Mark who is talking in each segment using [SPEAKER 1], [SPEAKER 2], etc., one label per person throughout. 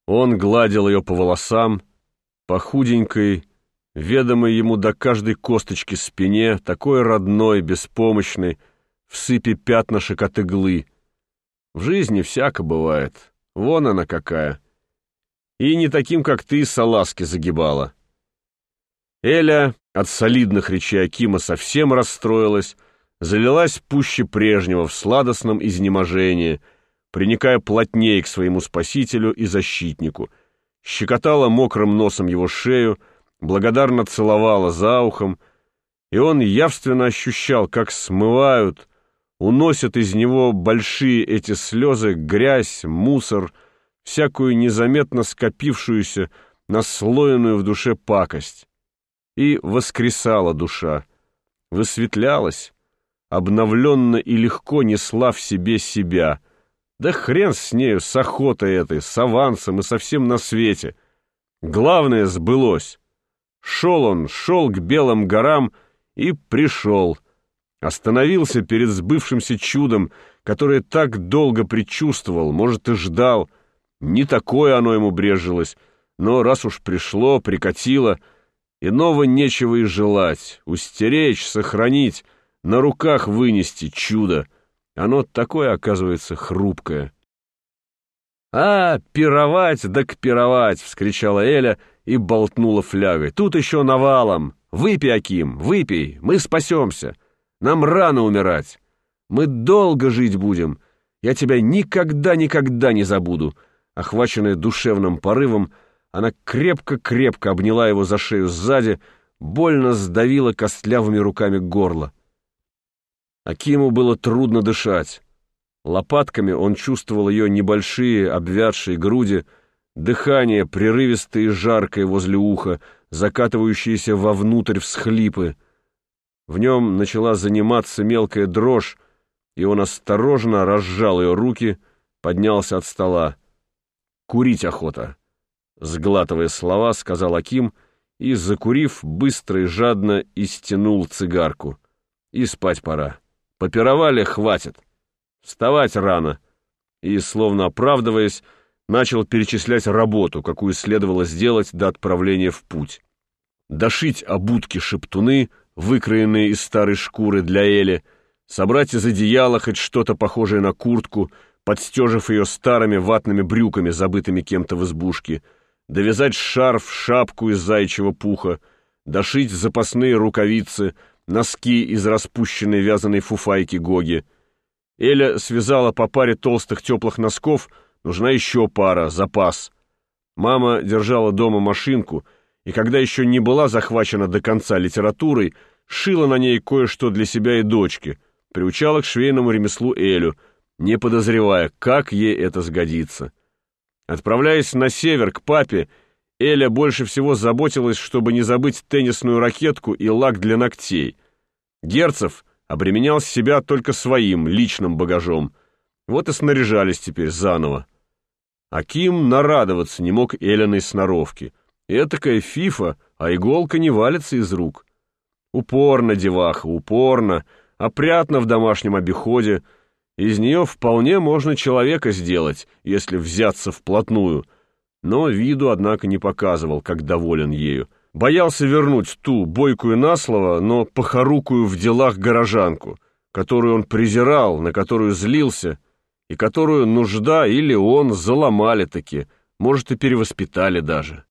[SPEAKER 1] Он гладил ее по волосам, по худенькой, ведомой ему до каждой косточки спине, такой родной, беспомощной, в сыпи пятнышек от иглы. В жизни всяко бывает. Вон она какая. И не таким, как ты, салазки загибала. Эля от солидных речей Акима совсем расстроилась, залилась пуще прежнего в сладостном изнеможении, приникая плотнее к своему спасителю и защитнику, щекотала мокрым носом его шею, благодарно целовала за ухом, и он явственно ощущал, как смывают, уносят из него большие эти слезы, грязь, мусор, всякую незаметно скопившуюся, наслоенную в душе пакость. И воскресала душа, высветлялась, обновленно и легко несла в себе себя. Да хрен с нею, с охотой этой, с авансом и со всем на свете. Главное сбылось. Шел к белым горам и пришел. Остановился перед сбывшимся чудом, которое так долго предчувствовал, может, и ждал. Не такое оно ему брежилось, но раз уж пришло, прикатило, иного нечего и желать, устеречь, сохранить, на руках вынести чудо. Оно такое, оказывается, хрупкое. «А, пировать, да пировать!» — вскричала Эля и болтнула флягой. «Тут еще навалом! Выпей, Аким, выпей, мы спасемся! Нам рано умирать! Мы долго жить будем! Я тебя никогда не забуду!» Охваченная душевным порывом, она крепко-крепко обняла его за шею сзади, больно сдавила костлявыми руками горло. Акиму было трудно дышать. Лопатками он чувствовал ее небольшие обвядшие груди, дыхание прерывистое и жаркое возле уха, закатывающиеся вовнутрь всхлипы. В нем начала заниматься мелкая дрожь, и он осторожно разжал ее руки, поднялся от стола. «Курить охота», — сглатывая слова, сказал Аким, и, закурив, быстро и жадно истянул цигарку. «И спать пора. Попировали, хватит. Вставать рано». И, словно оправдываясь, начал перечислять работу, какую следовало сделать до отправления в путь. Дошить обутки-шептуны, выкроенные из старой шкуры для Эли, собрать из одеяла хоть что-то похожее на куртку, подстежив ее старыми ватными брюками, забытыми кем-то в избушке, довязать шарф, шапку из заячьего пуха, дошить запасные рукавицы, носки из распущенной вязаной фуфайки Гоги. Эля связала по паре толстых теплых носков, нужна еще пара, запас. Мама держала дома машинку, и когда еще не была захвачена до конца литературой, шила на ней кое-что для себя и дочки, приучала к швейному ремеслу Элю, не подозревая, как ей это сгодится. Отправляясь на север к папе, Эля больше всего заботилась, чтобы не забыть теннисную ракетку и лак для ногтей. Герцев обременял себя только своим личным багажом. Вот и снаряжались теперь заново. Аким нарадоваться не мог Элиной сноровке. Этакая фифа, а иголка не валится из рук. Упорно, деваха, упорно, опрятно в домашнем обиходе. Из нее вполне можно человека сделать, если взяться вплотную. Но виду, однако, не показывал, как доволен ею. Боялся вернуть ту бойкую на слово, но похорукую в делах горожанку, которую он презирал, на которую злился, и которую нужда или он заломали-таки, может, и перевоспитали даже.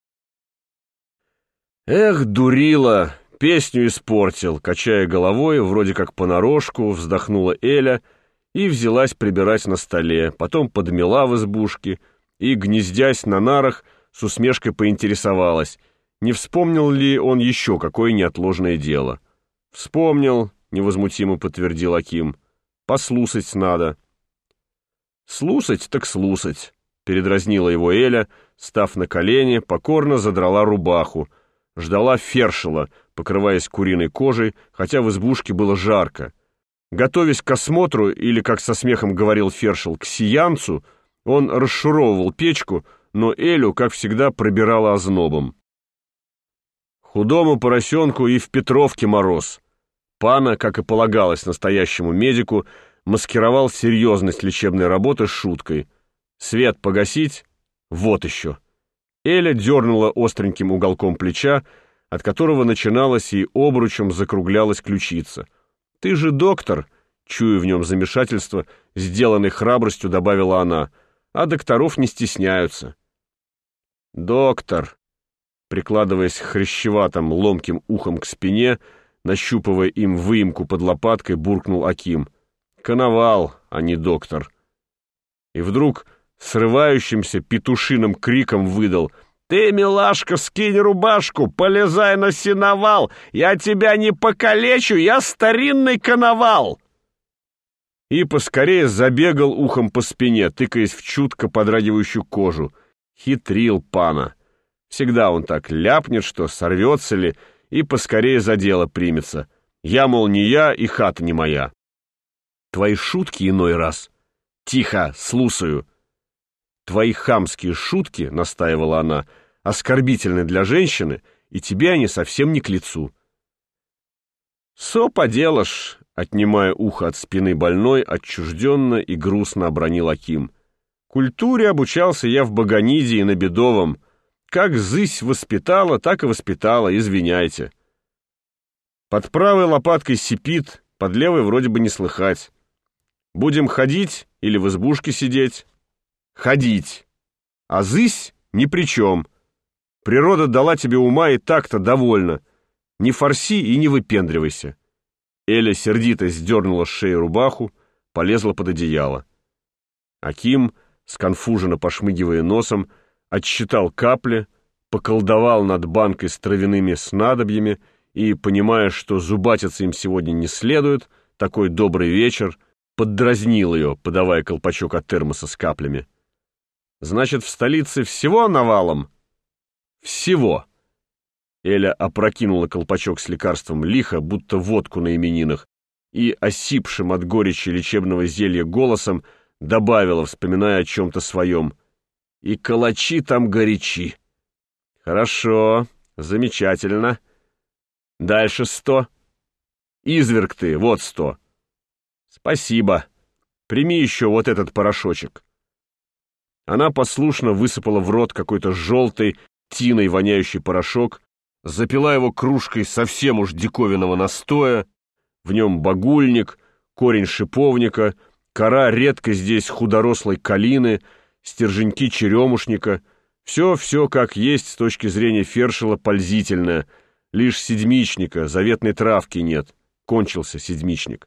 [SPEAKER 1] «Эх, дурила, песню испортил», — качая головой, вроде как понарошку, вздохнула Эля и взялась прибирать на столе, потом подмела в избушке и, гнездясь на нарах, с усмешкой поинтересовалась, не вспомнил ли он еще какое неотложное дело. «Вспомнил», — невозмутимо подтвердил Аким. «Послушать надо». «Слушать так слушать», — передразнила его Эля, став на колени, покорно задрала рубаху, ждала фершела, покрываясь куриной кожей, хотя в избушке было жарко. Готовясь к осмотру, или, как со смехом говорил фершел, к сиянцу, он расшуровывал печку, но Элю, как всегда, пробирала ознобом. Худому поросенку и в Петровке мороз. Пана, как и полагалось настоящему медику, маскировал серьезность лечебной работы шуткой. Свет погасить, Вот еще. Эля дернула остреньким уголком плеча, от которого начиналась и обручем закруглялась ключица. «Ты же доктор», — чуя в нем замешательство, сделанной храбростью добавила она, «а докторов не стесняются». «Доктор», прикладываясь хрящеватым ломким ухом к спине, нащупывая им выемку под лопаткой, буркнул Аким. «Коновал, а не доктор». И вдруг срывающимся петушиным криком выдал: «Ты, милашка, скинь рубашку, полезай на сеновал! Я тебя не покалечу, я старинный коновал!» И поскорее забегал ухом по спине, тыкаясь в чутко подрагивающую кожу. Хитрил пана. Всегда он так ляпнет, что сорвется ли, и поскорее за дело примется. Я, мол, не я, и хата не моя. Твои шутки иной раз. Тихо, слушаю. Твои хамские шутки, настаивала она, оскорбительны для женщины, и тебе они совсем не к лицу. Со поделаешь, отнимая ухо от спины больной, отчужденно и грустно обронил Аким. Культуре обучался я в Баганиде и на Бедовом. Как зысь воспитала, так и воспитала, извиняйте. Под правой лопаткой сипит, под левой вроде бы не слыхать. Будем ходить или в избушке сидеть? Ходить. А зысь ни при чем. Природа дала тебе ума и так-то довольна. Не форси и не выпендривайся. Эля сердито сдернула с шеи рубаху, полезла под одеяло. Аким, сконфуженно пошмыгивая носом, отсчитал капли, поколдовал над банкой с травяными снадобьями и, понимая, что зубатиться им сегодня не следует, такой добрый вечер, поддразнил ее, подавая колпачок от термоса с каплями. «Значит, в столице всего навалом?» «Всего!» Эля опрокинула колпачок с лекарством лихо, будто водку на именинах, и, осипшим от горечи лечебного зелья голосом, добавила, вспоминая о чем-то своем: «И калачи там горячи». «Хорошо, замечательно. Дальше 100. Изверг ты, вот 100. Спасибо. Прими еще вот этот порошочек». Она послушно высыпала в рот какой-то желтый, тиной воняющий порошок, запила его кружкой совсем уж диковинного настоя, в нем багульник, корень шиповника, кора редко здесь худорослой калины, стерженьки черемушника, все как есть с точки зрения фершела пользительное, лишь седьмичника, заветной травки нет, кончился седьмичник.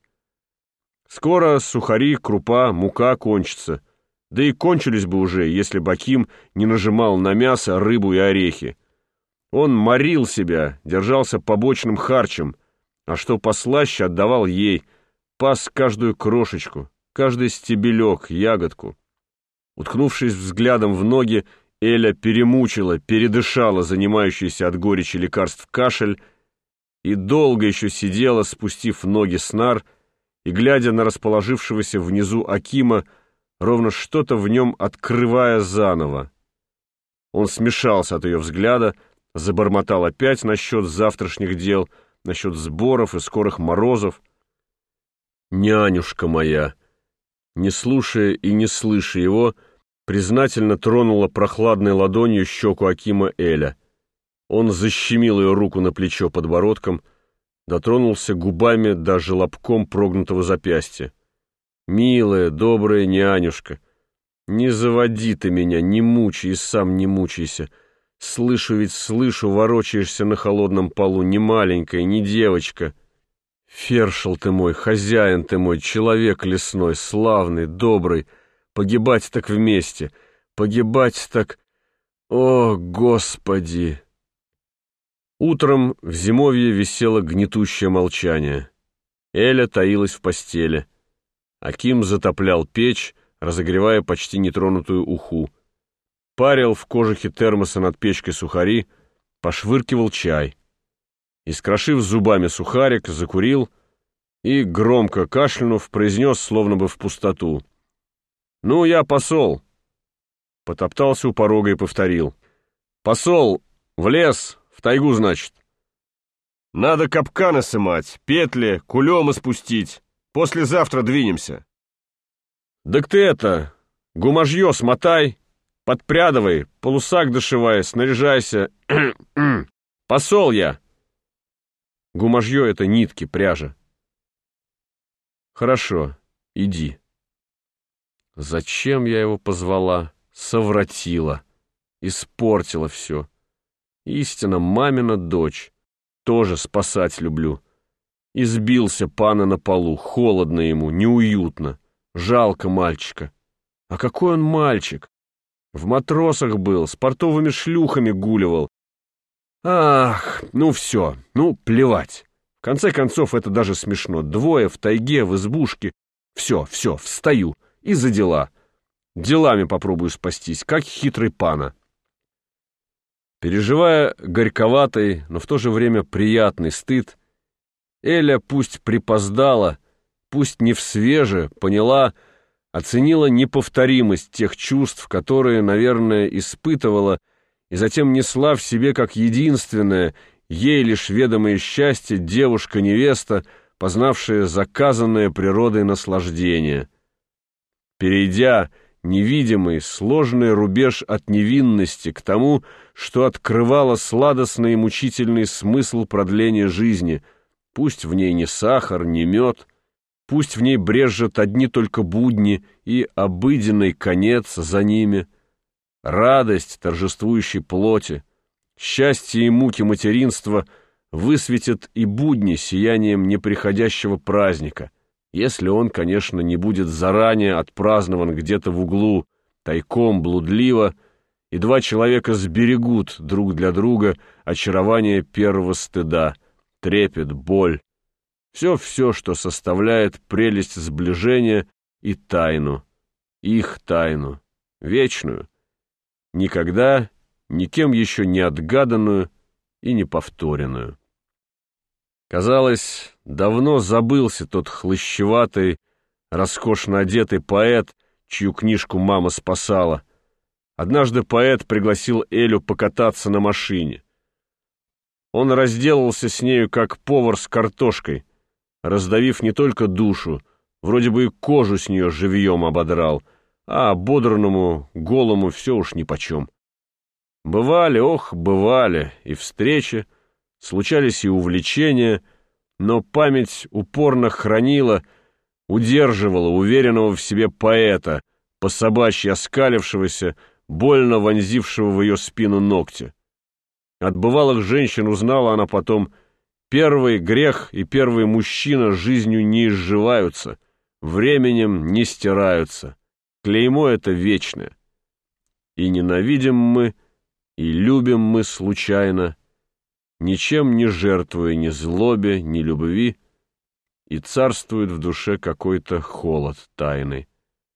[SPEAKER 1] Скоро сухари, крупа, мука кончатся, да и кончились бы уже, если бы Аким не нажимал на мясо, рыбу и орехи. Он морил себя, держался побочным харчем, а что послаще, отдавал ей, пас каждую крошечку, каждый стебелек, ягодку. Уткнувшись взглядом в ноги, Эля перемучила, передышала занимающийся от горечи лекарств кашель и долго еще сидела, спустив ноги с нар, и, глядя на расположившегося внизу Акима, ровно что-то в нем открывая заново. Он смешался от ее взгляда, забормотал опять насчет завтрашних дел, насчет сборов и скорых морозов. «Нянюшка моя!» Не слушая и не слыша его, признательно тронула прохладной ладонью щеку Акима Эля. Он защемил ее руку на плечо подбородком, дотронулся губами до желобком прогнутого запястья. «Милая, добрая нянюшка, не заводи ты меня, не мучай и сам не мучайся. Слышу ведь, слышу, ворочаешься на холодном полу, не маленькая, не девочка. Фершел ты мой, хозяин ты мой, человек лесной, славный, добрый, погибать так вместе, погибать так... О, Господи!» Утром в зимовье висело гнетущее молчание. Эля таилась в постели. Аким затоплял печь, разогревая почти нетронутую уху. Парил в кожухе термоса над печкой сухари, пошвыркивал чай. Искрошив зубами сухарик, закурил и, громко кашлянув, произнес, словно бы в пустоту: «Ну, я посол». Потоптался у порога и повторил: «Посол, в лес, в тайгу, значит. Надо капканы сымать, петли, кулемы спустить. Послезавтра двинемся». «Так ты это, гумажье смотай, Подпрядывай, полусак дошивай, снаряжайся. Посол я. Гумажье — это нитки, пряжа. Хорошо, иди. Зачем я его позвала? Совратила. Испортила все. Истинно мамина дочь. Тоже спасать люблю. Избился пана на полу. Холодно ему, неуютно. Жалко мальчика. А какой он мальчик? В матросах был, с портовыми шлюхами гуливал. Ах, ну все, ну плевать. В конце концов, это даже смешно. Двое в тайге, в избушке. Все, встаю. И за дела. Делами попробую спастись, как хитрый пана. Переживая горьковатый, но в то же время приятный стыд, Эля пусть припоздала, пусть не всвеже, поняла, оценила неповторимость тех чувств, которые, наверное, испытывала, и затем несла в себе как единственное, ей лишь ведомое счастье девушка-невеста, познавшая заказанное природой наслаждение. Перейдя невидимый, сложный рубеж от невинности к тому, что открывало сладостный и мучительный смысл продления жизни, пусть в ней не сахар, не мед, пусть в ней брежет одни только будни и обыденный конец за ними, радость торжествующей плоти, счастье и муки материнства высветят и будни сиянием неприходящего праздника, если он, конечно, не будет заранее отпразднован где-то в углу, тайком, блудливо, и два человека сберегут друг для друга очарование первого стыда, трепет, боль, все, что составляет прелесть сближения и тайну, их тайну, вечную, никогда никем еще не отгаданную и не повторенную. Казалось, давно забылся тот хлыщеватый, роскошно одетый поэт, чью книжку мама спасала. Однажды поэт пригласил Элю покататься на машине. Он разделался с нею, как повар с картошкой, раздавив не только душу, вроде бы и кожу с нее живьем ободрал, а ободранному, голому все уж нипочем. Бывали и встречи, случались и увлечения, но память упорно хранила, удерживала уверенного в себе поэта, по-собачьи оскалившегося, больно вонзившего в ее спину ногти. От бывалых женщин узнала она потом: первый грех и первый мужчина жизнью не изживаются, временем не стираются, клеймо это вечное. И ненавидим мы, и любим мы случайно, ничем не жертвуя ни злобе, ни любви, и царствует в душе какой-то холод тайный.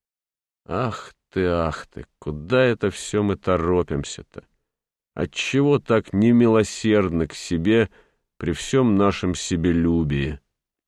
[SPEAKER 1] Ах ты, куда это все мы торопимся-то? Отчего так немилосердны к себе при всем нашем себелюбии?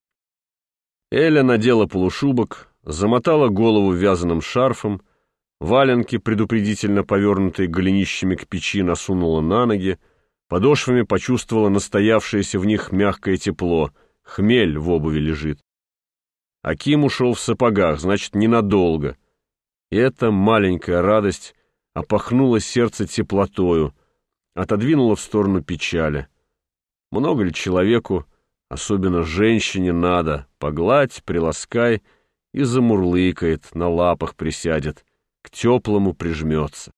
[SPEAKER 1] Эля надела полушубок, замотала голову вязаным шарфом, валенки, предупредительно повернутые голенищами к печи, насунула на ноги, подошвами почувствовала настоявшееся в них мягкое тепло, хмель в обуви лежит. Аким ушел в сапогах, значит, ненадолго. И эта маленькая радость опахнула сердце теплотою, отодвинула в сторону печали. Много ли человеку, особенно женщине, надо? Погладь, приласкай, и замурлыкает, на лапах присядет, к теплому прижмется.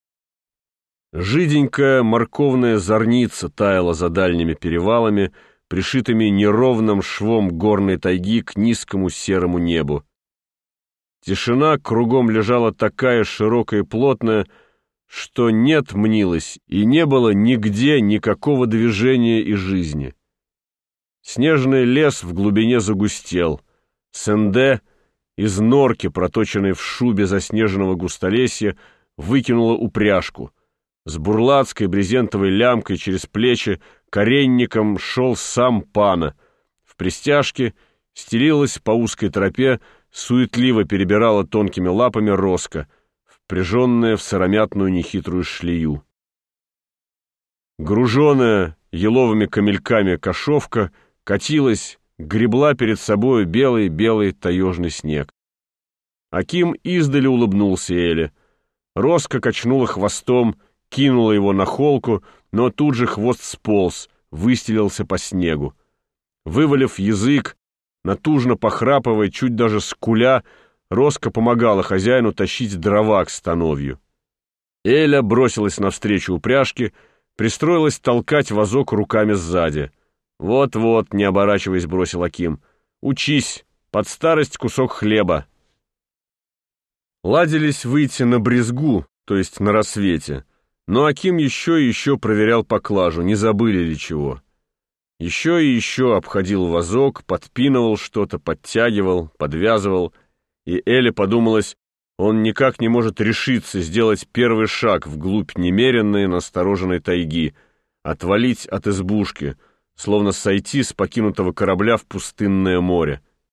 [SPEAKER 1] Жиденькая морковная зорница таяла за дальними перевалами, пришитыми неровным швом горной тайги к низкому серому небу. Тишина кругом лежала такая широкая и плотная, что нет мнилось, и не было нигде никакого движения и жизни. Снежный лес в глубине загустел. Сенде из норки, проточенной в шубе заснеженного густолесья, выкинула упряжку. С бурлацкой брезентовой лямкой через плечи коренником шел сам пана. В пристяжке стелилась по узкой тропе, суетливо перебирала тонкими лапами Роска, впряженная в сыромятную нехитрую шлею. Груженная еловыми камельками кошовка катилась, гребла перед собой белый таежный снег. Аким издали улыбнулся Эле. Роска качнула хвостом, кинула его на холку, но тут же хвост сполз, выстелился по снегу. Вывалив язык, натужно похрапывая, чуть даже скуля, Роска помогала хозяину тащить дрова к становью. Эля бросилась навстречу упряжке, пристроилась толкать вазок руками сзади. «Вот-вот», — не оборачиваясь, бросил Аким, — «учись, под старость кусок хлеба». Ладились выйти на брезгу, то есть на рассвете, но Аким еще и еще проверял поклажу, не забыли ли чего. Еще и еще обходил вазок, подпинывал что-то, подтягивал, подвязывал, и Эле подумалось, он никак не может решиться сделать первый шаг вглубь немеренной настороженной тайги, отвалить от избушки, словно сойти с покинутого корабля в пустынное море.